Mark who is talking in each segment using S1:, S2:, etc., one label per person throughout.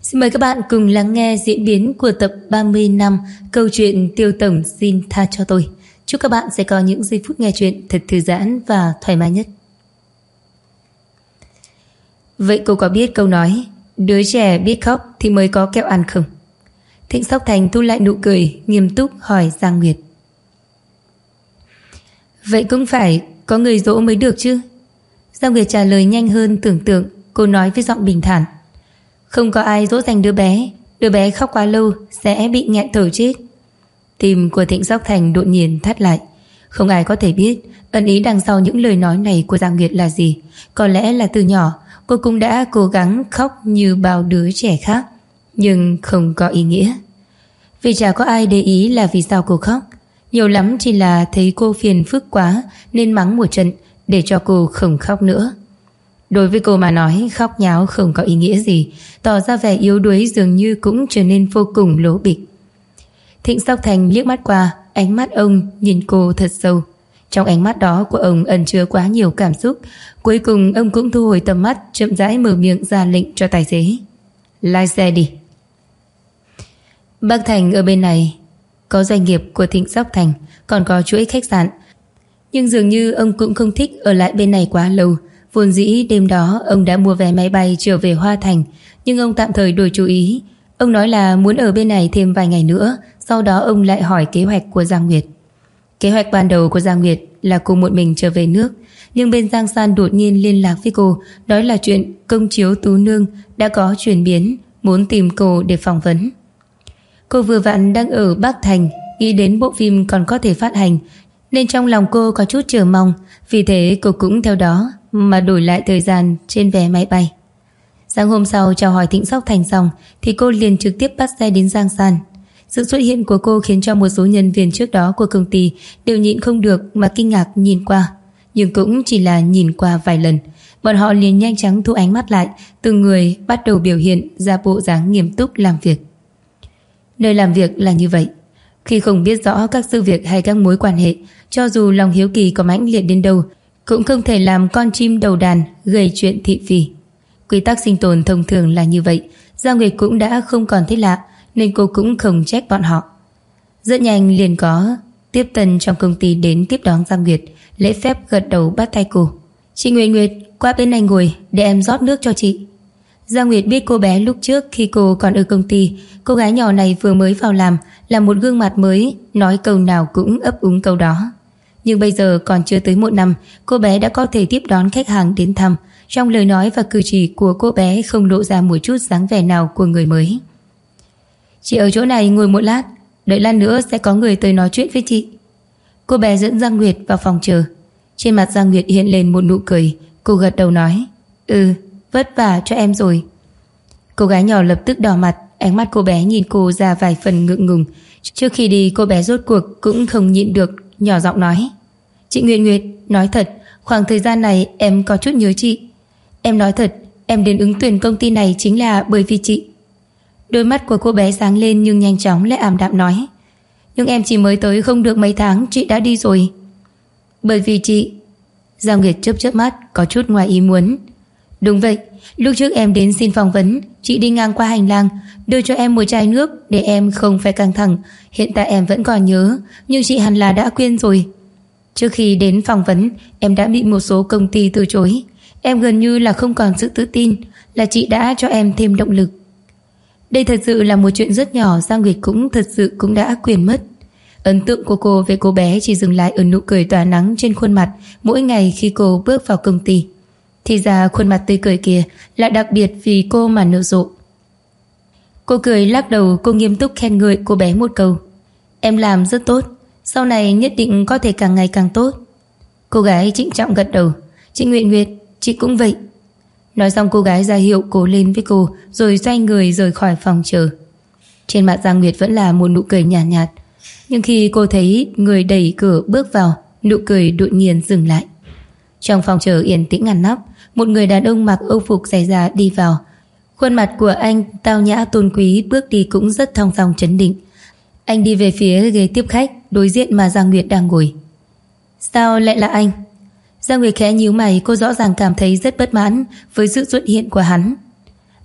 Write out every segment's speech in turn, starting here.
S1: Xin mời các bạn cùng lắng nghe diễn biến của tập 30 năm câu chuyện Tiêu Tổng xin tha cho tôi. Chúc các bạn sẽ có những giây phút nghe chuyện thật thư giãn và thoải mái nhất. Vậy cô có biết câu nói đứa trẻ biết khóc thì mới có kẹo ăn không? Thịnh Sóc Thành thu lại nụ cười, nghiêm túc hỏi Giang Nguyệt. Vậy cũng phải có người dỗ mới được chứ? Giang Nguyệt trả lời nhanh hơn tưởng tượng. Cô nói với giọng bình thản. Không có ai dỗ dành đứa bé khóc quá lâu sẽ bị nghẹn thở chết. Tim của Thịnh Sóc Thành đột nhiên thắt lại. Không ai có thể biết ẩn ý đằng sau những lời nói này của Giang Nguyệt là gì. Có lẽ là từ nhỏ cô cũng đã cố gắng khóc như bao đứa trẻ khác, nhưng không có ý nghĩa. Vì chả có ai để ý là vì sao cô khóc. Nhiều lắm chỉ là thấy cô phiền phức quá nên mắng một trận để cho cô không khóc nữa. Đối với cô mà nói, khóc nháo không có ý nghĩa gì, tỏ ra vẻ yếu đuối dường như cũng trở nên vô cùng lố bịch. Thịnh Sóc Thành liếc mắt qua, ánh mắt ông nhìn cô thật sâu. Trong ánh mắt đó của ông ẩn chứa quá nhiều cảm xúc. Cuối cùng ông cũng thu hồi tầm mắt, chậm rãi mở miệng ra lệnh cho tài xế. Lái xe đi. Bác Thành ở bên này có doanh nghiệp của Thịnh Sóc Thành, còn có chuỗi khách sạn. Nhưng dường như ông cũng không thích ở lại bên này quá lâu. Vốn dĩ đêm đó ông đã mua vé máy bay trở về Hoa Thành, nhưng ông tạm thời đổi chủ ý. Ông nói là muốn ở bên này thêm vài ngày nữa. Sau đó ông lại hỏi kế hoạch của Giang Nguyệt. Kế hoạch ban đầu của Giang Nguyệt là cô một mình trở về nước, nhưng bên Giang San đột nhiên liên lạc với cô, nói là chuyện công chiếu Tú Nương đã có chuyển biến, muốn tìm cô để phỏng vấn. Cô vừa vặn đang ở Bắc Thành, nghĩ đến bộ phim còn có thể phát hành, nên trong lòng cô có chút chờ mong. Vì thế cô cũng theo đó mà đổi lại thời gian trên vé máy bay. Sáng hôm sau chào hỏi Thịnh Sóc Thành xong thì cô liền trực tiếp bắt xe đến Giang San. Sự xuất hiện của cô khiến cho một số nhân viên trước đó của công ty đều nhịn không được mà kinh ngạc nhìn qua. Nhưng cũng chỉ là nhìn qua vài lần, bọn họ liền nhanh chóng thu ánh mắt lại, từng người bắt đầu biểu hiện ra bộ dáng nghiêm túc làm việc. Nơi làm việc là như vậy. Khi không biết rõ các sự việc hay các mối quan hệ, cho dù lòng hiếu kỳ có mãnh liệt đến đâu, cũng không thể làm con chim đầu đàn gây chuyện thị phi. Quy tắc sinh tồn thông thường là như vậy. Giang Nguyệt cũng đã không còn thấy lạ, nên cô cũng không trách bọn họ. Rất nhanh liền có tiếp tân trong công ty đến tiếp đón Giang Nguyệt, lễ phép gật đầu bắt tay cô. Chị Nguyệt Nguyệt, qua bên này ngồi để em rót nước cho chị. Giang Nguyệt biết cô bé lúc trước khi cô còn ở công ty. Cô gái nhỏ này vừa mới vào làm, là một gương mặt mới, nói câu nào cũng ấp úng câu đó. Nhưng bây giờ còn chưa tới một năm, cô bé đã có thể tiếp đón khách hàng đến thăm. Trong lời nói và cử chỉ của cô bé không lộ ra một chút dáng vẻ nào của người mới. Chị ở chỗ này ngồi một lát, đợi lát nữa sẽ có người tới nói chuyện với chị. Cô bé dẫn Giang Nguyệt vào phòng chờ. Trên mặt Giang Nguyệt hiện lên một nụ cười. Cô gật đầu nói, vất vả cho em rồi. Cô gái nhỏ lập tức đỏ mặt. Ánh mắt cô bé nhìn cô ra vài phần ngượng ngùng. Trước khi đi cô bé rốt cuộc cũng không nhịn được, nhỏ giọng nói, chị Nguyệt Nguyệt, nói thật, khoảng thời gian này em có chút nhớ chị. Em nói thật, em đến ứng tuyển công ty này chính là bởi vì chị. Đôi mắt của cô bé sáng lên nhưng nhanh chóng lại ảm đạm nói, nhưng em chỉ mới tới không được mấy tháng chị đã đi rồi. Bởi vì chị. Giang Nguyệt chớp chớp mắt, có chút ngoài ý muốn. Đúng vậy, lúc trước em đến xin phỏng vấn, chị đi ngang qua hành lang đưa cho em một chai nước để em không phải căng thẳng. Hiện tại em vẫn còn nhớ, nhưng chị hẳn là đã quên rồi. Trước khi đến phỏng vấn, em đã bị một số công ty từ chối. Em gần như là không còn sự tự tin, là chị đã cho em thêm động lực. Đây thật sự là một chuyện rất nhỏ. Giang Nguyệt cũng thật sự cũng đã quên mất. Ấn tượng của cô về cô bé chỉ dừng lại ở nụ cười tỏa nắng trên khuôn mặt mỗi ngày khi cô bước vào công ty. Thì ra khuôn mặt tươi cười kia là đặc biệt vì cô mà nở rộ. Cô cười lắc đầu. Cô nghiêm túc khen ngợi cô bé một câu, em làm rất tốt, sau này nhất định có thể càng ngày càng tốt. Cô gái trịnh trọng gật đầu. Chị Nguyệt Nguyệt, chị cũng vậy. Nói xong cô gái ra hiệu cố lên với cô, rồi xoay người rời khỏi phòng chờ. Trên mặt Giang Nguyệt vẫn là một nụ cười nhàn nhạt, nhưng khi cô thấy người đẩy cửa bước vào, nụ cười đột nhiên dừng lại. Trong phòng chờ yên tĩnh ngăn nắp, một người đàn ông mặc âu phục dày da đi vào. Khuôn mặt của anh tao nhã tôn quý, bước đi cũng rất thong dong trấn định. Anh đi về phía ghế tiếp khách đối diện mà Giang Nguyệt đang ngồi. Sao lại là anh? Giang Nguyệt khẽ nhíu mày. Cô rõ ràng cảm thấy rất bất mãn với sự xuất hiện của hắn.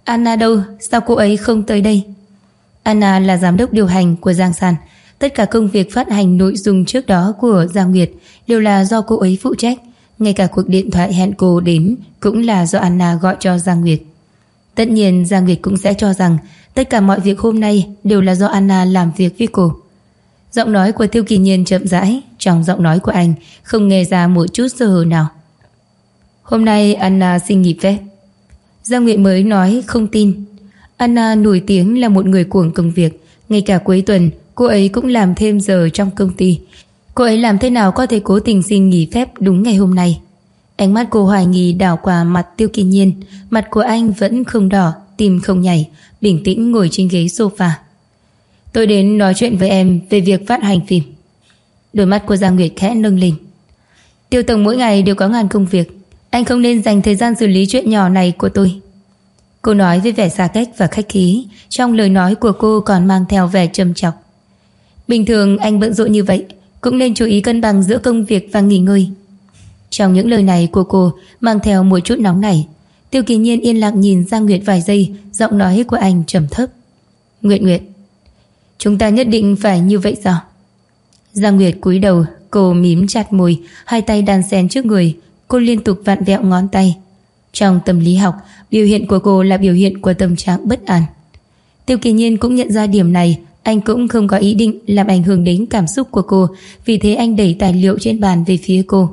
S1: Anna đâu? Sao cô ấy không tới đây? Anna là giám đốc điều hành của Giang San. Tất cả công việc phát hành nội dung trước đó của Giang Nguyệt đều là do cô ấy phụ trách. Ngay cả cuộc điện thoại hẹn cô đến cũng là do Anna gọi cho Giang Nguyệt. Tất nhiên Giang Nguyệt cũng sẽ cho rằng tất cả mọi việc hôm nay đều là do Anna làm việc với cô. Giọng nói của Tiêu Kỳ Nhiên chậm rãi. Trong giọng nói của anh không nghe ra một chút sơ hở nào. Hôm nay Anna xin nghỉ phép. Giang Nguyệt mới nói không tin. Anna nổi tiếng là một người cuồng công việc. Ngay cả cuối tuần cô ấy cũng làm thêm giờ trong công ty. Cô ấy làm thế nào có thể cố tình xin nghỉ phép đúng ngày hôm nay? Ánh mắt cô hoài nghi đảo qua mặt Tiêu Kỳ Nhiên. Mặt của anh vẫn không đỏ, tim không nhảy, bình tĩnh ngồi trên ghế sofa. Tôi đến nói chuyện với em về việc phát hành phim. Đôi mắt của Giang Nguyệt khẽ nâng lên. Tiêu tổng mỗi ngày đều có ngàn công việc, anh không nên dành thời gian xử lý chuyện nhỏ này của tôi. Cô nói với vẻ xa cách và khách khí. Trong lời nói của cô còn mang theo vẻ châm chọc. Bình thường anh bận rộn như vậy, cũng nên chú ý cân bằng giữa công việc và nghỉ ngơi. Trong những lời này của cô mang theo một chút nóng nảy. Tiêu Kỳ Nhiên yên lặng nhìn Giang Nguyệt vài giây. Giọng nói của anh trầm thấp. Nguyệt, chúng ta nhất định phải như vậy sao? Giang Nguyệt cúi đầu. Cô mím chặt môi, hai tay đan xen trước người. Cô liên tục vặn vẹo ngón tay. Trong tâm lý học, biểu hiện của cô là biểu hiện của tâm trạng bất an. Tiêu Kỳ Nhiên cũng nhận ra điểm này. Anh cũng không có ý định làm ảnh hưởng đến cảm xúc của cô. Vì thế anh đẩy tài liệu trên bàn về phía cô.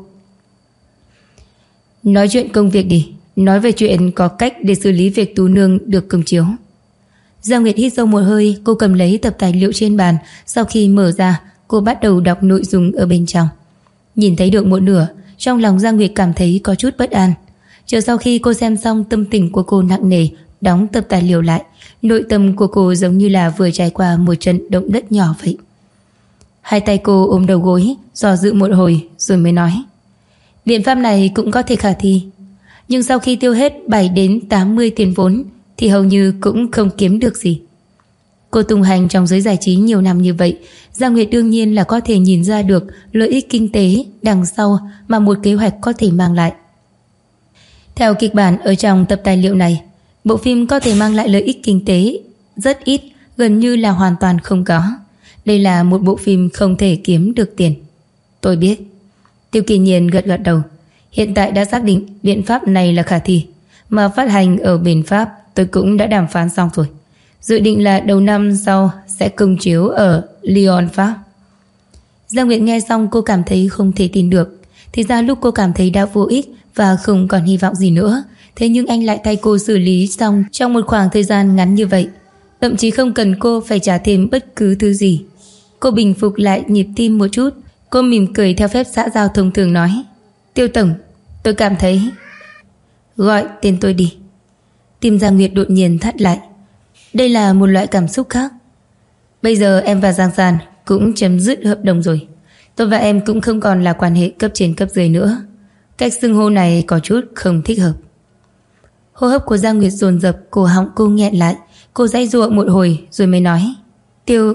S1: Nói chuyện công việc đi. Nói về chuyện có cách để xử lý việc Tú Nương được công chiếu. Giang Nguyệt hít sâu một hơi. Cô cầm lấy tập tài liệu trên bàn. Sau khi mở ra, cô bắt đầu đọc nội dung ở bên trong. Nhìn thấy được một nửa, trong lòng Giang Nguyệt cảm thấy có chút bất an. Chờ sau khi cô xem xong, tâm tình của cô nặng nề, đóng tập tài liệu lại. Nội tâm của cô giống như là vừa trải qua một trận động đất nhỏ vậy. Hai tay cô ôm đầu gối, dò dự một hồi rồi mới nói. Biện pháp này cũng có thể khả thi, nhưng sau khi tiêu hết 7 đến 80 tiền vốn thì hầu như cũng không kiếm được gì. Cô tung hành trong giới giải trí nhiều năm như vậy, Giang Nguyệt đương nhiên là có thể nhìn ra được lợi ích kinh tế đằng sau mà một kế hoạch có thể mang lại. Theo kịch bản ở trong tập tài liệu này, bộ phim có thể mang lại lợi ích kinh tế rất ít, gần như là hoàn toàn không có. Đây là một bộ phim không thể kiếm được tiền. Tôi biết. Tiêu Kỳ Nhiên gật gật đầu. Hiện tại đã xác định biện pháp này là khả thi. Mà phát hành ở bên Pháp tôi cũng đã đàm phán xong rồi. Dự định là đầu năm sau sẽ công chiếu ở Lyon, Pháp. Giang Nguyệt nghe xong cô cảm thấy không thể tin được. Thì ra lúc cô cảm thấy đã vô ích và không còn hy vọng gì nữa, thế nhưng anh lại thay cô xử lý xong trong một khoảng thời gian ngắn như vậy. Thậm chí không cần cô phải trả thêm bất cứ thứ gì. Cô bình phục lại nhịp tim một chút. Cô mỉm cười theo phép xã giao thông thường nói. Tiêu tổng, tôi cảm thấy... Gọi tên tôi đi. Tim Giang Nguyệt đột nhiên thắt lại. Đây là một loại cảm xúc khác. Bây giờ em và Giang San cũng chấm dứt hợp đồng rồi. Tôi và em cũng không còn là quan hệ cấp trên cấp dưới nữa. Cách xưng hô này có chút không thích hợp. Hô hấp của Giang Nguyệt dồn dập, cổ họng cô nghẹn lại. Cô giãy giụa một hồi rồi mới nói. Tiêu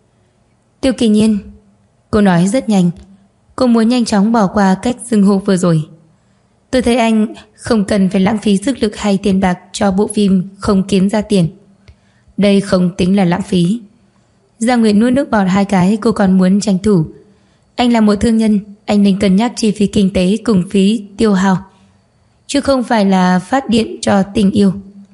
S1: Kỳ Nhiên. Cô nói rất nhanh. Cô muốn nhanh chóng bỏ qua cách xưng hô vừa rồi. Tôi thấy anh không cần phải lãng phí sức lực hay tiền bạc cho bộ phim không kiếm ra tiền. Đây không tính là lãng phí. Giang Nguyệt nuốt nước bọt hai cái. Cô còn muốn tranh thủ. Anh là một thương nhân, anh nên cân nhắc chi phí kinh tế cùng phí tiêu hao, chứ không phải là phát điện cho tình yêu.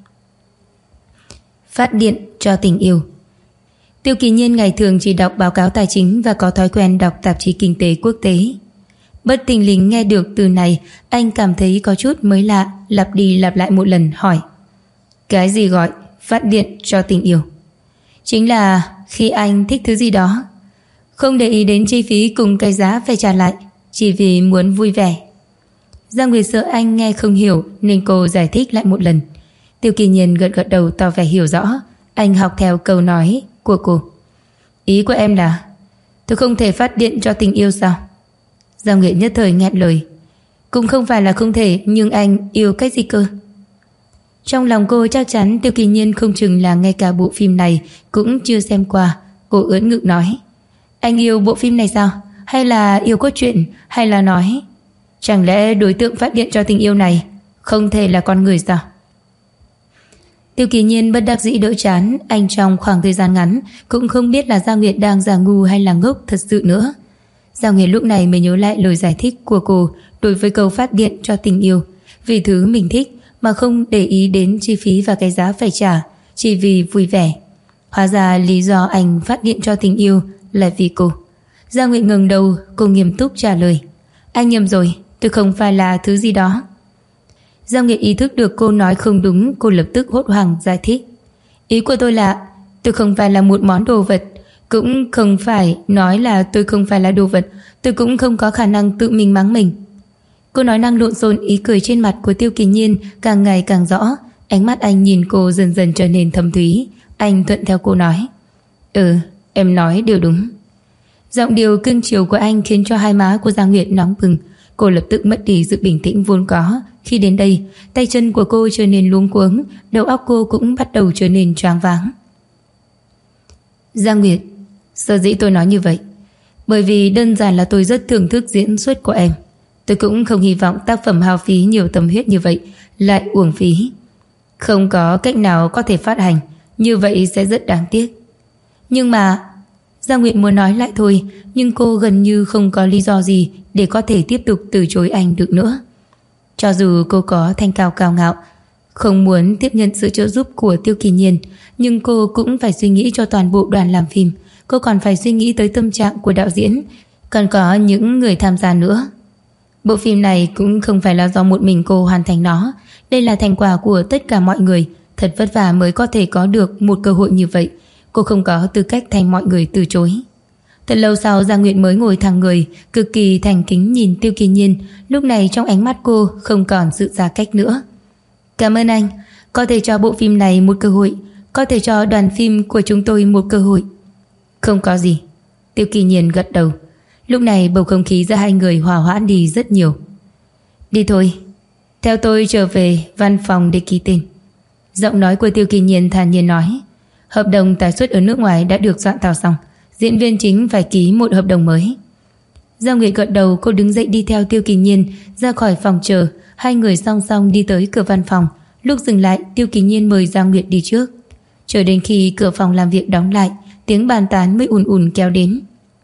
S1: Phát điện cho tình yêu. Tiêu Kỳ Nhiên ngày thường chỉ đọc báo cáo tài chính và có thói quen đọc tạp chí kinh tế quốc tế. Bất thình lình nghe được từ này, anh cảm thấy có chút mới lạ, lặp đi lặp lại một lần hỏi. Cái gì gọi phát điện cho tình yêu? Chính là khi anh thích thứ gì đó, không để ý đến chi phí cùng cái giá phải trả lại, chỉ vì muốn vui vẻ. Giang Nguyệt sợ anh nghe không hiểu nên cô giải thích lại một lần. Tiêu Kỳ Nhiên gật gật đầu tỏ vẻ hiểu rõ. Anh học theo câu nói của cô. Ý của em là tôi không thể phát điện cho tình yêu sao? Giang Nguyệt nhất thời nghẹn lời. Cũng không phải là không thể, nhưng anh yêu cách gì cơ? Trong lòng cô chắc chắn Tiêu Kỳ Nhiên không chừng là ngay cả bộ phim này cũng chưa xem qua. Cô ưỡn ngực nói. Anh yêu bộ phim này sao? Hay là yêu cốt truyện? Hay là nói chẳng lẽ đối tượng phát điện cho tình yêu này không thể là con người sao? Tiêu Kỳ Nhiên bất đắc dĩ đỡ chán. Anh trong khoảng thời gian ngắn cũng không biết là Gia Nguyệt đang giả ngu hay là ngốc thật sự nữa. Gia Nguyệt lúc này mới nhớ lại lời giải thích của cô đối với câu phát điện cho tình yêu. Vì thứ mình thích mà không để ý đến chi phí và cái giá phải trả, chỉ vì vui vẻ. Hóa ra lý do anh phát điện cho tình yêu là vì cô. Gia Nguyệt ngẩng đầu, cô nghiêm túc trả lời. Anh nhầm rồi, tôi không phải là thứ gì đó. Gia Nguyệt ý thức được cô nói không đúng, cô lập tức hốt hoảng giải thích. Ý của tôi là tôi không phải là một món đồ vật, cũng không phải nói là tôi không phải là đồ vật, tôi cũng không có khả năng tự mình mắng mình. Cô nói năng lộn xộn, ý cười trên mặt của Tiêu Kỳ Nhiên càng ngày càng rõ. Ánh mắt anh nhìn cô dần dần trở nên thâm thúy. Anh thuận theo cô nói. Em nói đều đúng. Giọng điệu cưng chiều của anh khiến cho hai má của Gia Nguyệt nóng bừng. Cô lập tức mất đi sự bình tĩnh vốn có. Khi đến đây, tay chân của cô trở nên luống cuống, đầu óc cô cũng bắt đầu trở nên choáng váng. Gia Nguyệt, sở dĩ tôi nói như vậy bởi vì đơn giản là tôi rất thưởng thức diễn xuất của em. Tôi cũng không hy vọng tác phẩm hao phí nhiều tâm huyết như vậy lại uổng phí. Không có cách nào có thể phát hành, như vậy sẽ rất đáng tiếc. Nhưng mà Gia Nguyệt muốn nói lại thôi, nhưng cô gần như không có lý do gì để có thể tiếp tục từ chối anh được nữa. Cho dù cô có thanh cao cao ngạo, không muốn tiếp nhận sự trợ giúp của Tiêu Kỳ Nhiên, nhưng cô cũng phải suy nghĩ cho toàn bộ đoàn làm phim. Cô còn phải suy nghĩ tới tâm trạng của đạo diễn, còn có những người tham gia nữa. Bộ phim này cũng không phải là do một mình cô hoàn thành nó. Đây là thành quả của tất cả mọi người. Thật vất vả mới có thể có được một cơ hội như vậy. Cô không có tư cách thành mọi người từ chối. Thật lâu sau, Gia Nguyệt mới ngồi thẳng người, cực kỳ thành kính nhìn Tiêu Kỳ Nhiên. Lúc này trong ánh mắt cô không còn sự xa cách nữa. Cảm ơn anh, có thể cho bộ phim này một cơ hội, có thể cho đoàn phim của chúng tôi một cơ hội. Không có gì. Tiêu Kỳ Nhiên gật đầu. Lúc này bầu không khí giữa hai người hòa hoãn đi rất nhiều. Đi thôi, theo tôi trở về văn phòng để ký tên. Giọng nói của Tiêu Kỳ Nhiên thản nhiên nói. Hợp đồng tái xuất ở nước ngoài đã được soạn thảo xong, diễn viên chính phải ký một hợp đồng mới. Gia Nguyệt gật đầu, cô đứng dậy đi theo Tiêu Kỳ Nhiên ra khỏi phòng chờ. Hai người song song đi tới cửa văn phòng. Lúc dừng lại, Tiêu Kỳ Nhiên mời Gia Nguyệt đi trước. Chờ đến khi cửa phòng làm việc đóng lại, tiếng bàn tán mới ùn ùn kéo đến.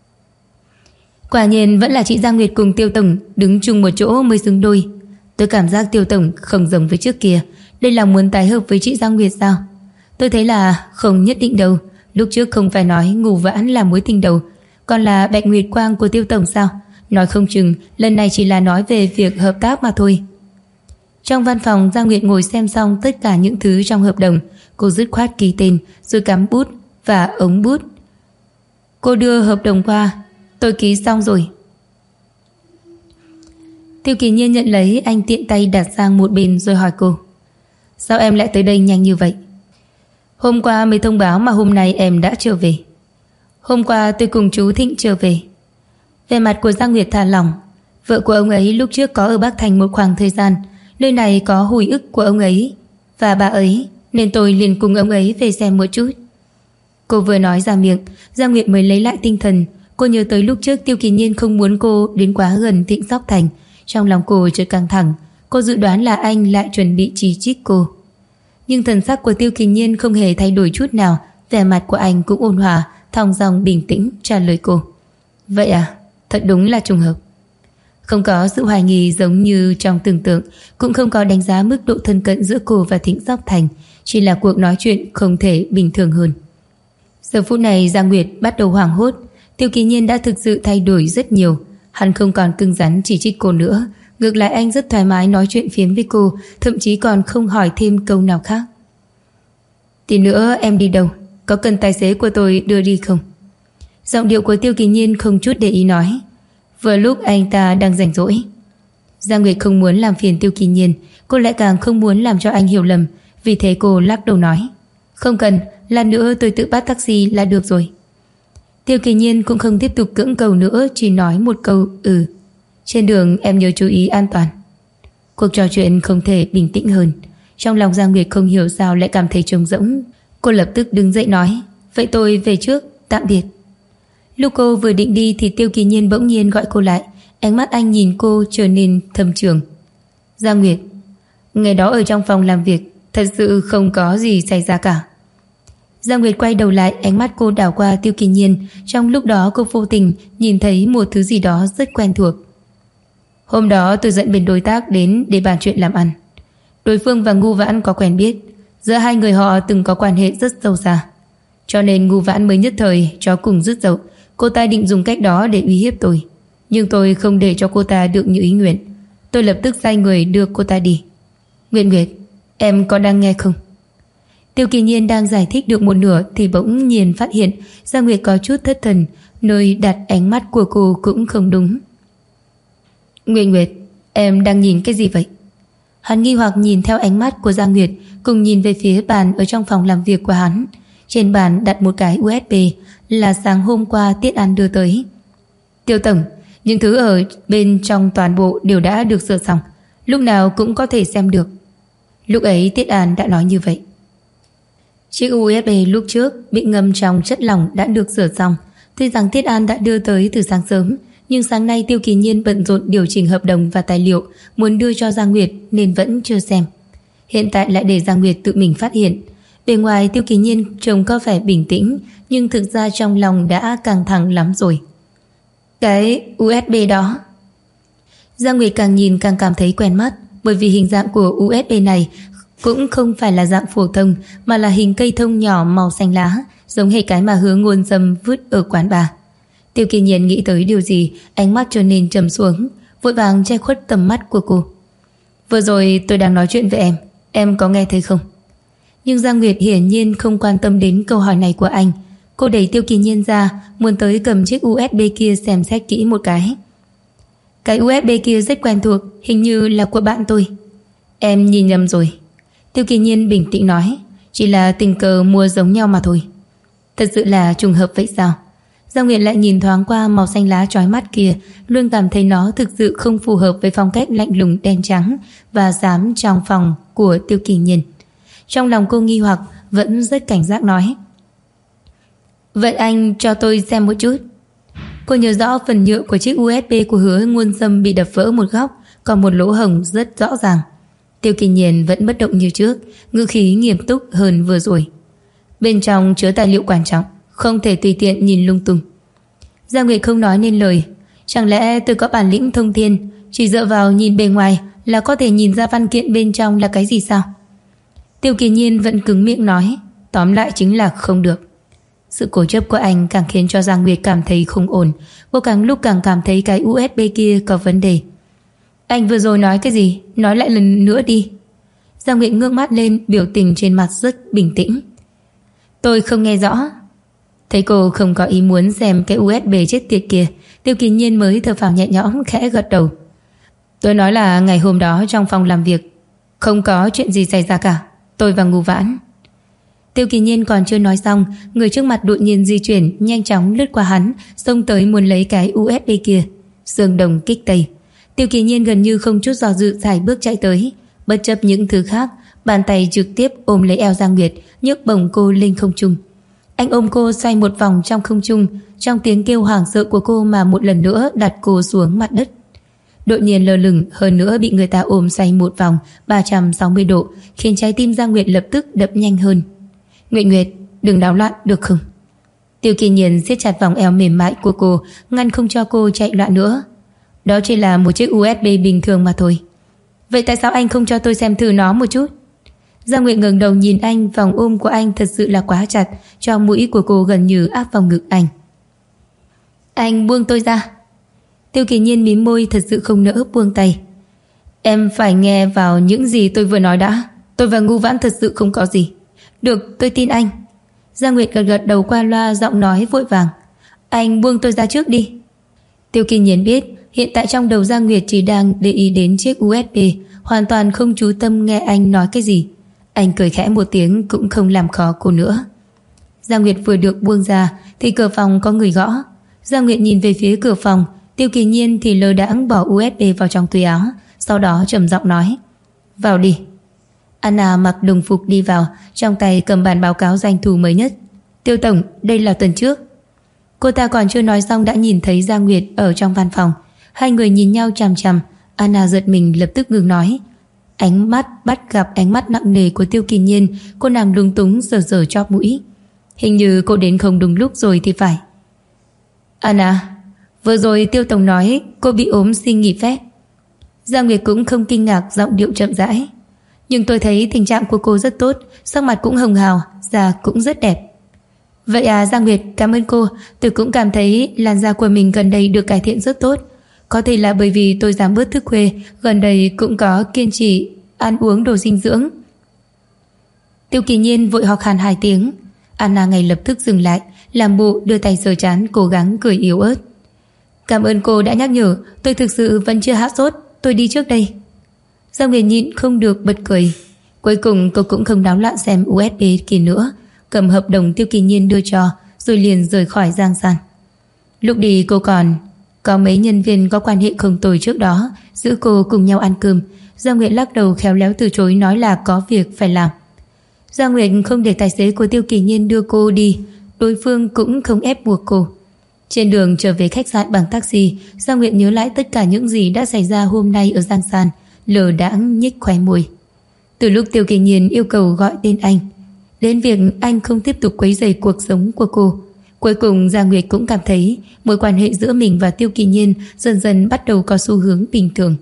S1: Quả nhiên vẫn là chị Gia Nguyệt cùng Tiêu Tổng đứng chung một chỗ mới xứng đôi. Tôi cảm giác Tiêu Tổng không giống với trước kia. Đây là muốn tái hợp với chị Gia Nguyệt sao? Tôi thấy là không nhất định đâu. Lúc trước không phải nói Ngô Vãn là mối tình đầu, còn là Bạch Nguyệt Quang của Tiêu Tổng sao? Nói không chừng lần này chỉ là nói về việc hợp tác mà thôi. Trong văn phòng, Gia Nguyệt ngồi xem xong tất cả những thứ trong hợp đồng. Cô dứt khoát ký tên rồi cắm bút và ống bút. Cô đưa hợp đồng qua. Tôi ký xong rồi. Tiêu Kỳ Nhiên nhận lấy, anh tiện tay đặt sang một bên rồi hỏi cô. Sao em lại tới đây nhanh như vậy? Hôm qua mới thông báo mà hôm nay em đã trở về. Hôm qua tôi cùng chú Thịnh trở về. Về mặt của Gia Nguyệt thả lỏng. Vợ của ông ấy lúc trước có ở Bắc Thành một khoảng thời gian. Nơi này có hồi ức của ông ấy và bà ấy, nên tôi liền cùng ông ấy về xem một chút. Cô vừa nói ra miệng, Gia Nguyệt mới lấy lại tinh thần. Cô nhớ tới lúc trước Tiêu Kỳ Nhiên không muốn cô đến quá gần Thịnh Sóc Thành. Trong lòng cô chợt căng thẳng. Cô dự đoán là anh lại chuẩn bị chỉ trích cô. Nhưng thần sắc của Tiêu Kỳ Nhiên không hề thay đổi chút nào. Vẻ mặt của anh cũng ôn hòa, thong dong bình tĩnh trả lời cô. Vậy à, thật đúng là trùng hợp. Không có sự hoài nghi giống như trong tưởng tượng, cũng không có đánh giá mức độ thân cận giữa cô và Thịnh Sóc Thành. Chỉ là cuộc nói chuyện không thể bình thường hơn. Giờ phút này Gia Nguyệt bắt đầu hoảng hốt. Tiêu Kỳ Nhiên đã thực sự thay đổi rất nhiều. Hắn không còn cứng rắn chỉ trích cô nữa. Ngược lại anh rất thoải mái nói chuyện phiếm với cô, thậm chí còn không hỏi thêm câu nào khác. Tí nữa em đi đâu? Có cần tài xế của tôi đưa đi không? Giọng điệu của Tiêu Kỳ Nhiên không chút để ý nói. Vừa lúc anh ta đang rảnh rỗi. Gia Nguyệt không muốn làm phiền Tiêu Kỳ Nhiên, cô lại càng không muốn làm cho anh hiểu lầm. Vì thế cô lắc đầu nói. Không cần, lát nữa tôi tự bắt taxi là được rồi. Tiêu Kỳ Nhiên cũng không tiếp tục cưỡng cầu nữa, chỉ nói một câu Trên đường em nhớ chú ý an toàn. Cuộc trò chuyện không thể bình tĩnh hơn. Trong lòng Gia Nguyệt không hiểu sao lại cảm thấy trống rỗng. Cô lập tức đứng dậy nói. Vậy tôi về trước, tạm biệt. Lúc cô vừa định đi thì Tiêu Kỳ Nhiên bỗng nhiên gọi cô lại. Ánh mắt anh nhìn cô trở nên thâm trường. Gia Nguyệt, ngày đó ở trong phòng làm việc Thật sự không có gì xảy ra cả. Giang Nguyệt quay đầu lại, ánh mắt cô đảo qua Tiêu Kỳ Nhiên. Trong lúc đó cô vô tình nhìn thấy một thứ gì đó rất quen thuộc. Hôm đó tôi dẫn bên đối tác đến để bàn chuyện làm ăn. Đối phương và Ngưu Vãn có quen biết, giữa hai người họ từng có quan hệ rất sâu xa, cho nên Ngưu Vãn mới nhất thời cho cùng rứt dậu. Cô ta định dùng cách đó để uy hiếp tôi, nhưng tôi không để cho cô ta được như ý nguyện. Tôi lập tức sai người đưa cô ta đi. Nguyệt Nguyệt, em có đang nghe không? Tiêu Kỳ Nhiên đang giải thích được một nửa thì bỗng nhiên phát hiện Giang Nguyệt có chút thất thần, nơi đặt ánh mắt của cô cũng không đúng. Nguyệt Nguyệt, em đang nhìn cái gì vậy? Hắn nghi hoặc nhìn theo ánh mắt của Giang Nguyệt, cùng nhìn về phía bàn ở trong phòng làm việc của hắn. Trên bàn đặt một cái USB, là sáng hôm qua Tiết An đưa tới. Tiêu tổng, những thứ ở bên trong toàn bộ đều đã được sửa xong, lúc nào cũng có thể xem được. Lúc ấy Tiết An đã nói như vậy. Chiếc USB lúc trước bị ngâm trong chất lỏng đã được sửa xong. Tuy rằng Tiết An đã đưa tới từ sáng sớm, nhưng sáng nay Tiêu Kỳ Nhiên bận rộn điều chỉnh hợp đồng và tài liệu muốn đưa cho Giang Nguyệt nên vẫn chưa xem. Hiện tại lại để Giang Nguyệt tự mình phát hiện. Bề ngoài Tiêu Kỳ Nhiên trông có vẻ bình tĩnh, nhưng thực ra trong lòng đã căng thẳng lắm rồi. Cái USB đó. Giang Nguyệt càng nhìn càng cảm thấy quen mắt, bởi vì hình dạng của USB này cũng không phải là dạng phổ thông, mà là hình cây thông nhỏ màu xanh lá, giống hệt cái mà Hứa Ngôn Dâm vứt ở quán bar. Tiêu Kỳ Nhiên nghĩ tới điều gì, ánh mắt trở nên trầm xuống, vội vàng che khuất tầm mắt của cô. Vừa rồi tôi đang nói chuyện với em có nghe thấy không? Nhưng Giang Nguyệt hiển nhiên không quan tâm đến câu hỏi này của anh. Cô đẩy Tiêu Kỳ Nhiên ra, muốn tới cầm chiếc USB kia xem xét kỹ một cái. Cái USB kia rất quen thuộc, hình như là của bạn tôi. Em nhìn nhầm rồi. Tiêu Kỳ Nhiên bình tĩnh nói, chỉ là tình cờ mua giống nhau mà thôi. Thật sự là trùng hợp vậy sao? Giang Nguyệt lại nhìn thoáng qua màu xanh lá chói mắt kia, luôn cảm thấy nó thực sự không phù hợp với phong cách lạnh lùng đen trắng và xám trong phòng của Tiêu Kỳ Nhiên. Trong lòng cô nghi hoặc, vẫn rất cảnh giác nói, vậy anh cho tôi xem một chút. Cô nhớ rõ phần nhựa của chiếc USB của Hứa Ngôn Dâm bị đập vỡ một góc, còn một lỗ hổng rất rõ ràng. Tiêu Kỳ Nhiên vẫn bất động như trước, ngữ khí nghiêm túc hơn vừa rồi. Bên trong chứa tài liệu quan trọng, không thể tùy tiện nhìn lung tung. Giang Nguyệt không nói nên lời. Chẳng lẽ tôi có bản lĩnh thông thiên, chỉ dựa vào nhìn bề ngoài là có thể nhìn ra văn kiện bên trong là cái gì sao? Tiêu Kỳ Nhiên vẫn cứng miệng nói, tóm lại chính là không được. Sự cố chấp của anh càng khiến cho Giang Nguyệt cảm thấy không ổn. Cô càng lúc càng cảm thấy cái USB kia có vấn đề. Anh vừa rồi nói cái gì? Nói lại lần nữa đi. Giang Nguyệt ngước mắt lên, biểu tình trên mặt rất bình tĩnh. Tôi không nghe rõ. Thấy cô không có ý muốn xem cái USB chết tiệt kia, Tiêu Kỳ Nhiên mới thở phào nhẹ nhõm, khẽ gật đầu. Tôi nói là ngày hôm đó trong phòng làm việc không có chuyện gì xảy ra cả, tôi và Ngưu Vãn. Tiêu Kỳ Nhiên còn chưa nói xong, người trước mặt đột nhiên di chuyển, nhanh chóng lướt qua hắn, xông tới muốn lấy cái USB kia. Xương đồng kích tây. Tiêu Kỳ Nhiên gần như không chút do dự sải bước chạy tới, bất chấp những thứ khác, bàn tay trực tiếp ôm lấy eo Giang Nguyệt, nhấc bổng cô lên không trung. Anh ôm cô xoay một vòng trong không trung, trong tiếng kêu hoảng sợ của cô mà một lần nữa đặt cô xuống mặt đất. Đột nhiên lơ lửng, hơn nữa bị người ta ôm xoay một vòng 360 độ, khiến trái tim Giang Nguyệt lập tức đập nhanh hơn. Nguyệt Nguyệt, đừng đảo loạn được không? Tiêu Kỳ Nhiên siết chặt vòng eo mềm mại của cô, ngăn không cho cô chạy loạn nữa. Đó chỉ là một chiếc USB bình thường mà thôi. Vậy tại sao anh không cho tôi xem thử nó một chút? Giang Nguyệt ngẩng đầu nhìn anh, vòng ôm của anh thật sự là quá chặt, cho mũi của cô gần như áp vào ngực anh. Anh buông tôi ra. Tiêu Kỳ Nhiên mím môi, thật sự không nỡ buông tay. Em phải nghe vào những gì tôi vừa nói đã. Tôi và Ngưu Vãn thật sự không có gì. Được, tôi tin anh. Giang Nguyệt gật gật đầu qua loa, giọng nói vội vàng. Anh buông tôi ra trước đi. Tiêu Kỳ Nhiên biết hiện tại trong đầu Giang Nguyệt chỉ đang để ý đến chiếc USB, hoàn toàn không chú tâm nghe anh nói cái gì. Anh cười khẽ một tiếng cũng không làm khó cô nữa. Giang Nguyệt vừa được buông ra thì cửa phòng có người gõ. Giang Nguyệt nhìn về phía cửa phòng, Tiêu Kỳ Nhiên thì lơ đãng bỏ USB vào trong túi áo, sau đó trầm giọng nói, vào đi. Anna mặc đồng phục đi vào, trong tay cầm bản báo cáo doanh thu mới nhất. Tiêu tổng, đây là tuần trước. Cô ta còn chưa nói xong đã nhìn thấy Giang Nguyệt ở trong văn phòng. Hai người nhìn nhau chằm chằm. Anna giật mình lập tức ngừng nói, Ánh mắt bắt gặp ánh mắt nặng nề của Tiêu Kỳ Nhiên, cô nàng lúng túng giở chóp mũi. Hình như cô đến không đúng lúc rồi thì phải. Anna, vừa rồi Tiêu tổng nói cô bị ốm xin nghỉ phép. Giang Nguyệt cũng không kinh ngạc, giọng điệu chậm rãi. Nhưng tôi thấy tình trạng của cô rất tốt, sắc mặt cũng hồng hào, da cũng rất đẹp. Vậy à Giang Nguyệt, cảm ơn cô. Tôi cũng cảm thấy làn da của mình gần đây được cải thiện rất tốt. Có thể là bởi vì tôi giảm bớt thức khuya, gần đây cũng có kiên trì ăn uống đồ dinh dưỡng. Tiêu Kỳ Nhiên vội ho khan 2 tiếng. Anna ngay lập tức dừng lại, làm bộ đưa tay sờ trán, cố gắng cười yếu ớt. Cảm ơn cô đã nhắc nhở, tôi thực sự vẫn chưa hạ sốt, tôi đi trước đây. Giang Nguyệt nhịn không được bật cười. Cuối cùng cô cũng không náo loạn xem USB kia nữa, cầm hợp đồng Tiêu Kỳ Nhiên đưa cho, rồi liền rời khỏi Giang San. Lúc đi cô còn có mấy nhân viên có quan hệ không tồi trước đó giữ cô cùng nhau ăn cơm. Giang Nguyệt lắc đầu khéo léo từ chối, nói là có việc phải làm. Giang Nguyệt không để tài xế của Tiêu Kỳ Nhiên đưa cô đi, đối phương cũng không ép buộc cô. Trên đường trở về khách sạn bằng taxi, Giang Nguyệt nhớ lại tất cả những gì đã xảy ra hôm nay ở Giang San, lờ đãng nhếch khóe môi. Từ lúc Tiêu Kỳ Nhiên yêu cầu gọi tên anh, đến việc anh không tiếp tục quấy rầy cuộc sống của cô, cuối cùng Giang Nguyệt cũng cảm thấy mối quan hệ giữa mình và Tiêu Kỳ Nhiên dần dần bắt đầu có xu hướng bình thường.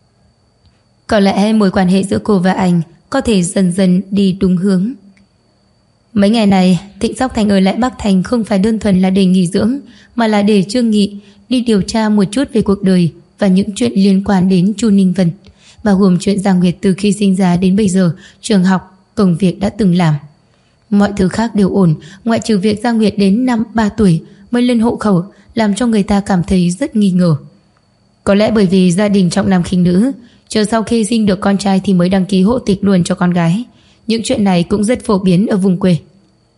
S1: Có lẽ mối quan hệ giữa cô và anh có thể dần dần đi đúng hướng. Mấy ngày này, Thịnh Sóc Thành ở lại Bắc Thành không phải đơn thuần là để nghỉ dưỡng, mà là để Trương Nghị đi điều tra một chút về cuộc đời và những chuyện liên quan đến Chu Ninh Vân, bao gồm chuyện Giang Nguyệt từ khi sinh ra đến bây giờ, trường học, công việc đã từng làm. Mọi thứ khác đều ổn, ngoại trừ việc Giang Nguyệt đến năm 3 tuổi mới lên hộ khẩu, làm cho người ta cảm thấy rất nghi ngờ. Có lẽ bởi vì gia đình trọng nam khinh nữ, chờ sau khi sinh được con trai thì mới đăng ký hộ tịch luôn cho con gái. Những chuyện này cũng rất phổ biến ở vùng quê.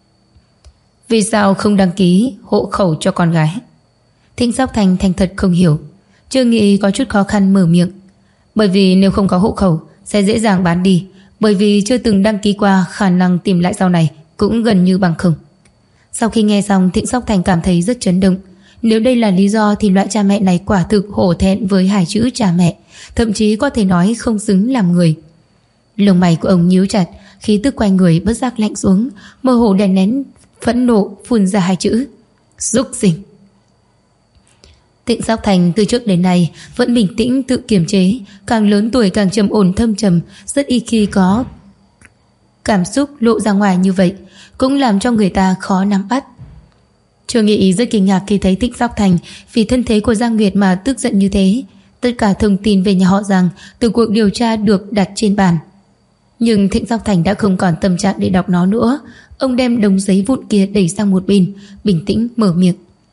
S1: Vì sao không đăng ký hộ khẩu cho con gái? Thịnh Sóc Thành thành thật không hiểu. Trương Nghị có chút khó khăn mở miệng. Bởi vì nếu không có hộ khẩu sẽ dễ dàng bán đi, bởi vì chưa từng đăng ký qua, khả năng tìm lại sau này cũng gần như bằng không. Sau khi nghe xong, Thịnh Sóc Thành cảm thấy rất chấn động. Nếu đây là lý do thì loại cha mẹ này quả thực hổ thẹn với 2 chữ cha mẹ, thậm chí có thể nói không xứng làm người. Lông mày của ông nhíu chặt, khí tức quanh người bất giác lạnh xuống, mơ hồ đè nén phẫn nộ phun ra 2 chữ: xúc sinh. Thịnh Sóc Thành từ trước đến nay vẫn bình tĩnh tự kiềm chế, càng lớn tuổi càng trầm ổn thâm trầm, rất ít khi có cảm xúc lộ ra ngoài như vậy, cũng làm cho người ta khó nắm bắt. Trương Nghị rất kinh ngạc khi thấy Thịnh Sóc Thành vì thân thế của Giang Nguyệt mà tức giận như thế. Tất cả thông tin về nhà họ Giang từ cuộc điều tra được đặt trên bàn, nhưng Thịnh Sóc Thành đã không còn tâm trạng để đọc nó nữa. Ông đem đống giấy vụn kia đẩy sang một bên, bình tĩnh mở miệng: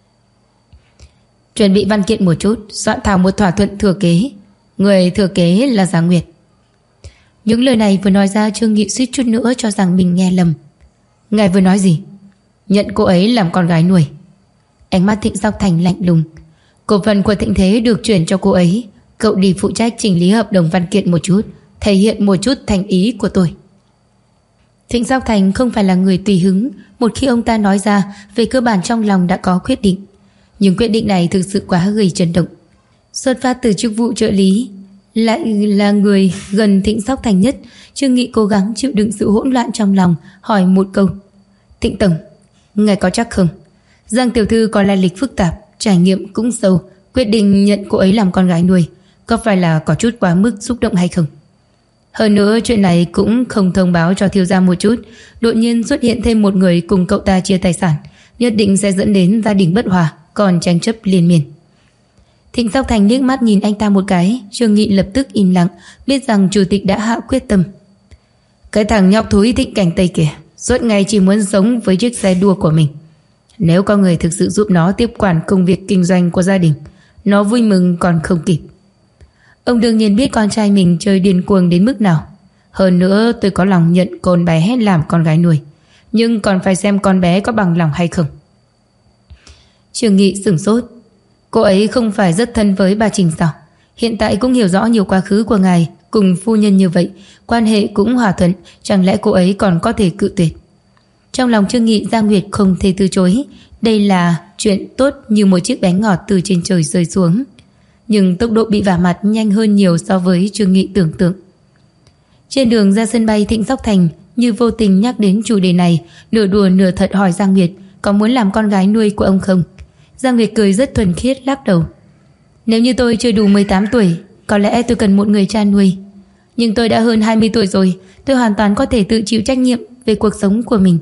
S1: chuẩn bị văn kiện một chút, soạn thảo một thỏa thuận thừa kế. Người thừa kế là Giang Nguyệt. Những lời này vừa nói ra, Trương Nghị suýt chút nữa cho rằng mình nghe lầm. Ngài vừa nói gì? Nhận cô ấy làm con gái nuôi. Ánh mắt Thịnh Sóc Thành lạnh lùng. Cổ phần của Thịnh Thế được chuyển cho cô ấy, cậu đi phụ trách chỉnh lý hợp đồng văn kiện một chút, thể hiện một chút thành ý của tôi. Thịnh Sóc Thành không phải là người tùy hứng, một khi ông ta nói ra, về cơ bản trong lòng đã có quyết định. Nhưng quyết định này thực sự quá gây chấn động. Xuất phát từ chức vụ trợ lý, lại là người gần Thịnh Sóc Thành nhất, Trương Nghị cố gắng chịu đựng sự hỗn loạn trong lòng, hỏi một câu: Thịnh tổng, ngài có chắc không? Giang tiểu thư có lai lịch phức tạp, trải nghiệm cũng sâu, quyết định nhận cô ấy làm con gái nuôi, có phải là có chút quá mức xúc động hay không? Hơn nữa chuyện này cũng không thông báo cho thiếu gia một chút, đột nhiên xuất hiện thêm một người cùng cậu ta chia tài sản, nhất định sẽ dẫn đến gia đình bất hòa, còn tranh chấp liên miên. Thịnh Sóc Thành liếc mắt nhìn anh ta một cái, Trương Nghị lập tức im lặng, biết rằng chủ tịch đã hạ quyết tâm. Cái thằng nhóc thúi Thịnh Cảnh Tây kìa, suốt ngày chỉ muốn sống với chiếc xe đua của mình. Nếu có người thực sự giúp nó tiếp quản công việc kinh doanh của gia đình, nó vui mừng còn không kịp. Ông đương nhiên biết con trai mình chơi điên cuồng đến mức nào. Hơn nữa tôi có lòng nhận con bé làm con gái nuôi, nhưng còn phải xem con bé có bằng lòng hay không. Trương Nghị sửng sốt. Cô ấy không phải rất thân với bà Trình sao? Hiện tại cũng hiểu rõ nhiều quá khứ của ngài cùng phu nhân như vậy, quan hệ cũng hòa thuận, chẳng lẽ cô ấy còn có thể cự tuyệt? Trong lòng Trương Nghị, Giang Nguyệt không thể từ chối. Đây là chuyện tốt như một chiếc bánh ngọt từ trên trời rơi xuống. Nhưng tốc độ bị vả mặt nhanh hơn nhiều so với Trương Nghị tưởng tượng. Trên đường ra sân bay Thịnh Sóc Thành như vô tình nhắc đến chủ đề này, nửa đùa nửa thật hỏi Giang Nguyệt có muốn làm con gái nuôi của ông không. Giang Nguyệt cười rất thuần khiết lắc đầu. Nếu như tôi chưa đủ 18 tuổi, có lẽ tôi cần một người cha nuôi. Nhưng tôi đã hơn 20 tuổi rồi, tôi hoàn toàn có thể tự chịu trách nhiệm về cuộc sống của mình.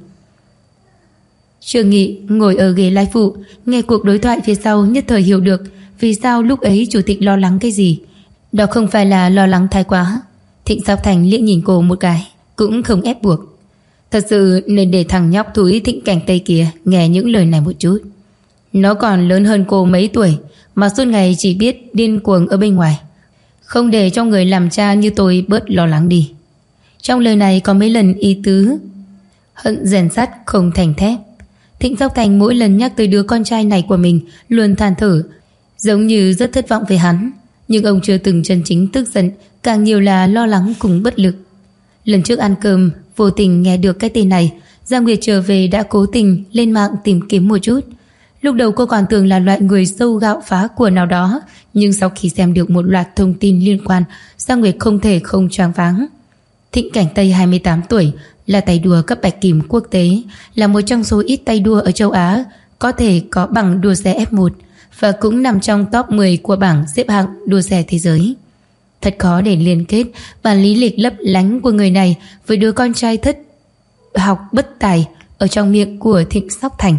S1: Trương Nghị ngồi ở ghế lái phụ, nghe cuộc đối thoại phía sau nhất thời hiểu được vì sao lúc ấy chủ tịch lo lắng cái gì. Đó không phải là lo lắng thái quá. Thịnh Sóc Thành liếc nhìn cô một cái, cũng không ép buộc. Thật sự nên để thằng nhóc thúi Thịnh Cảnh Tây kia nghe những lời này một chút. Nó còn lớn hơn cô mấy tuổi mà suốt ngày chỉ biết điên cuồng ở bên ngoài. Không để cho người làm cha như tôi bớt lo lắng đi. Trong lời này có mấy lần ý tứ hận rèn sắt không thành thép. Thịnh Sóc Thành mỗi lần nhắc tới đứa con trai này của mình luôn than thở, giống như rất thất vọng về hắn. Nhưng ông chưa từng chân chính tức giận, càng nhiều là lo lắng cùng bất lực. Lần trước ăn cơm vô tình nghe được cái tên này, Giang Nguyệt trở về đã cố tình lên mạng tìm kiếm một chút. Lúc đầu cô còn tưởng là loại người sâu gạo phá của nào đó, nhưng sau khi xem được một loạt thông tin liên quan, Giang Nguyệt không thể không choáng váng. Thịnh Cảnh Tây 28 tuổi, là tay đua cấp bạch kim quốc tế, là một trong số ít tay đua ở châu Á có thể có bằng đua xe F1 và cũng nằm trong top 10 của bảng xếp hạng đua xe thế giới. Thật khó để liên kết bản lý lịch lấp lánh của người này với đứa con trai thất học bất tài ở trong miệng của Thịnh Sóc Thành.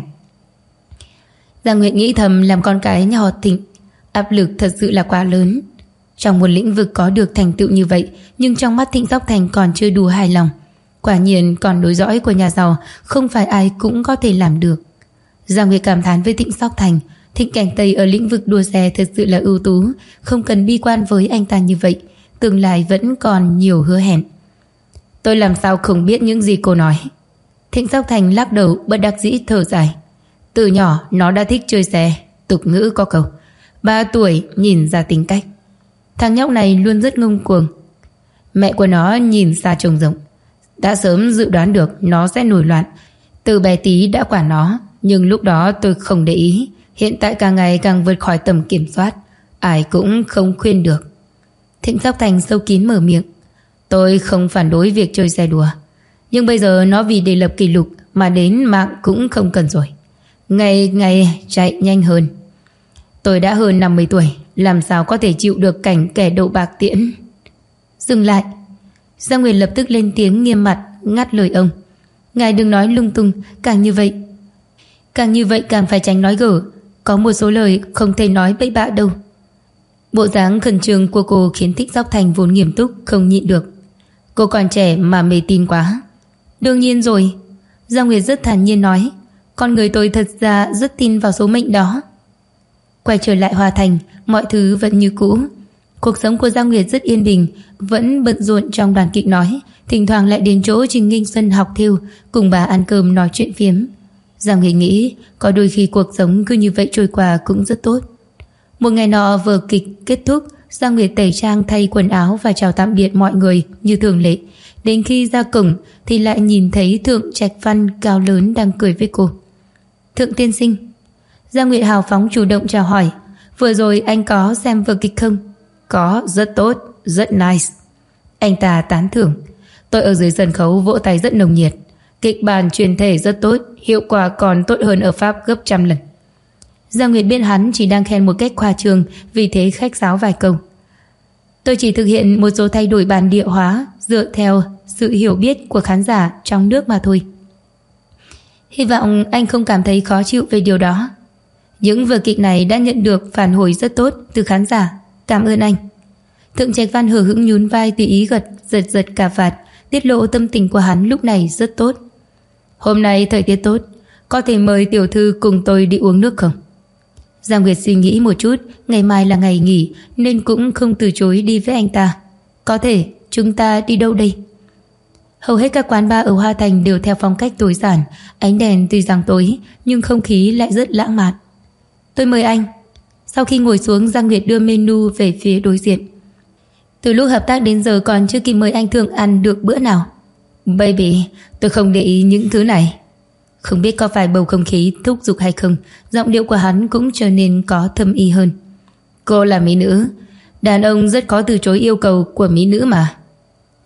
S1: Giang Nguyệt nghĩ thầm, làm con cái nhà họ Thịnh, áp lực thật sự là quá lớn. Trong một lĩnh vực có được thành tựu như vậy, nhưng trong mắt Thịnh Sóc Thành còn chưa đủ hài lòng. Quả nhiên còn nối dõi của nhà giàu không phải ai cũng có thể làm được. Giang Nguyệt cảm thán với Thịnh Sóc Thành, Thịnh Cảnh Tây ở lĩnh vực đua xe thật sự là ưu tú, không cần bi quan với anh ta như vậy, tương lai vẫn còn nhiều hứa hẹn. Tôi làm sao không biết những gì cô nói. Thịnh Sóc Thành lắc đầu bất đắc dĩ thở dài. Từ nhỏ nó đã thích chơi xe, tục ngữ có câu 3 tuổi nhìn ra tính cách. Thằng nhóc này luôn rất ngông cuồng. Mẹ của nó nhìn xa trông rộng, đã sớm dự đoán được nó sẽ nổi loạn. Từ bé tí đã quản nó, nhưng lúc đó tôi không để ý. Hiện tại càng ngày càng vượt khỏi tầm kiểm soát, ai cũng không khuyên được. Thịnh Sóc Thành sâu kín mở miệng. Tôi không phản đối việc chơi xe đùa, nhưng bây giờ nó vì để lập kỷ lục mà đến mạng cũng không cần rồi. Ngày ngày chạy nhanh hơn. Tôi đã hơn 50 tuổi, làm sao có thể chịu được cảnh kẻ đậu bạc tiễn. Dừng lại. Giang Nguyệt lập tức lên tiếng nghiêm mặt ngắt lời ông. Ngài đừng nói lung tung, càng như vậy càng phải tránh nói gở. Có một số lời không thể nói bậy bạ đâu. Bộ dáng khẩn trương của cô khiến Thịnh Sóc Thành vốn nghiêm túc không nhịn được. Cô còn trẻ mà mê tín quá. Đương nhiên rồi. Giang Nguyệt rất thản nhiên nói. Con người tôi thật ra rất tin vào số mệnh đó. Quay trở lại Hoa Thành, mọi thứ vẫn như cũ. Cuộc sống của Giang Nguyệt rất yên bình, vẫn bận rộn trong đoàn kịch nói, thỉnh thoảng lại đến chỗ Trình Nghinh Xuân học thêu, cùng bà ăn cơm nói chuyện phiếm. Giang Nguyệt nghĩ có đôi khi cuộc sống cứ như vậy trôi qua cũng rất tốt. Một ngày nọ vở kịch kết thúc, Giang Nguyệt tẩy trang thay quần áo và chào tạm biệt mọi người như thường lệ. Đến khi ra cổng thì lại nhìn thấy Thượng Trạch Văn cao lớn đang cười với cô. Thượng tiên sinh. Giang Nguyệt hào phóng chủ động chào hỏi. Vừa rồi anh có xem vở kịch không? Có, rất tốt, rất nice. Anh ta tán thưởng. Tôi ở dưới sân khấu vỗ tay rất nồng nhiệt. Kịch bản truyền thể rất tốt, hiệu quả còn tốt hơn ở Pháp gấp trăm lần. Giang Nguyệt biết hắn chỉ đang khen một cách khoa trương, vì thế khách sáo vài câu. Tôi chỉ thực hiện một số thay đổi bản địa hóa dựa theo sự hiểu biết của khán giả trong nước mà thôi. Hy vọng anh không cảm thấy khó chịu về điều đó. Những vở kịch này đã nhận được phản hồi rất tốt từ khán giả. Cảm ơn anh. Thượng Trạch Văn hờ hững nhún vai tùy ý giật cà vạt, tiết lộ tâm tình của hắn lúc này rất tốt. Hôm nay thời tiết tốt, có thể mời tiểu thư cùng tôi đi uống nước không? Giang Nguyệt suy nghĩ một chút, ngày mai là ngày nghỉ nên cũng không từ chối đi với anh ta. Có thể, chúng ta đi đâu đây? Hầu hết các quán bar ở Hoa Thành đều theo phong cách tối giản, ánh đèn tuy rằng tối nhưng không khí lại rất lãng mạn. Tôi mời anh. Sau khi ngồi xuống, Giang Nguyệt đưa menu về phía đối diện. Từ lúc hợp tác đến giờ còn chưa kịp mời anh Thượng ăn được bữa nào. Baby, tôi không để ý những thứ này. Không biết có phải bầu không khí thúc giục hay không, giọng điệu của hắn cũng trở nên có thâm ý hơn. Cô là mỹ nữ, đàn ông rất khó từ chối yêu cầu của mỹ nữ mà.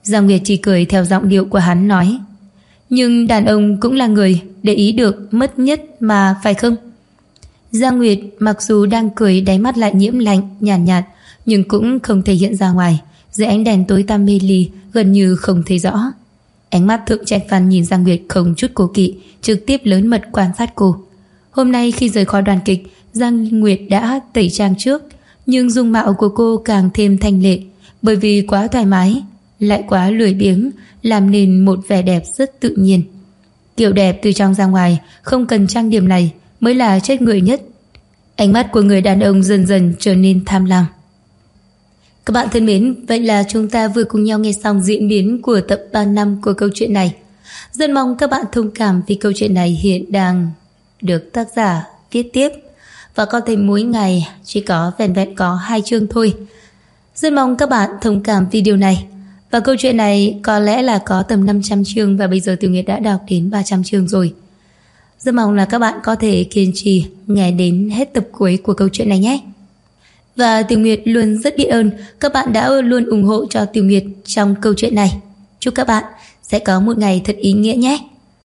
S1: Giang Nguyệt chỉ cười theo giọng điệu của hắn nói: nhưng đàn ông cũng là người, để ý được mất nhất mà phải không? Giang Nguyệt mặc dù đang cười, đáy mắt lại nhiễm lạnh nhàn nhạt, nhưng cũng không thể hiện ra ngoài. Dưới ánh đèn tối tăm mê ly, gần như không thấy rõ. Ánh mắt Thượng Trạch Văn nhìn Giang Nguyệt không chút cố kỵ, trực tiếp lớn mật quan sát cô. Hôm nay khi rời khỏi đoàn kịch, Giang Nguyệt đã tẩy trang trước, nhưng dung mạo của cô càng thêm thanh lệ, bởi vì quá thoải mái, lại quá lười biếng, làm nên một vẻ đẹp rất tự nhiên. Kiểu đẹp từ trong ra ngoài, không cần trang điểm này mới là chết người nhất. Ánh mắt của người đàn ông dần dần trở nên tham lam. Các bạn thân mến, vậy là chúng ta vừa cùng nhau nghe xong diễn biến của tập 3 năm của câu chuyện này. Rất mong các bạn thông cảm vì câu chuyện này hiện đang được tác giả viết tiếp, và có thể mỗi ngày chỉ có vẻn vẹn có 2 chương thôi. Rất mong các bạn thông cảm vì điều này. Và câu chuyện này có lẽ là có tầm 500 chương, và bây giờ Tiểu Nguyệt đã đọc đến 300 chương rồi. Rất mong là các bạn có thể kiên trì nghe đến hết tập cuối của câu chuyện này nhé. Và Tiểu Nguyệt luôn rất biết ơn các bạn đã luôn ủng hộ cho Tiểu Nguyệt trong câu chuyện này. Chúc các bạn sẽ có một ngày thật ý nghĩa nhé.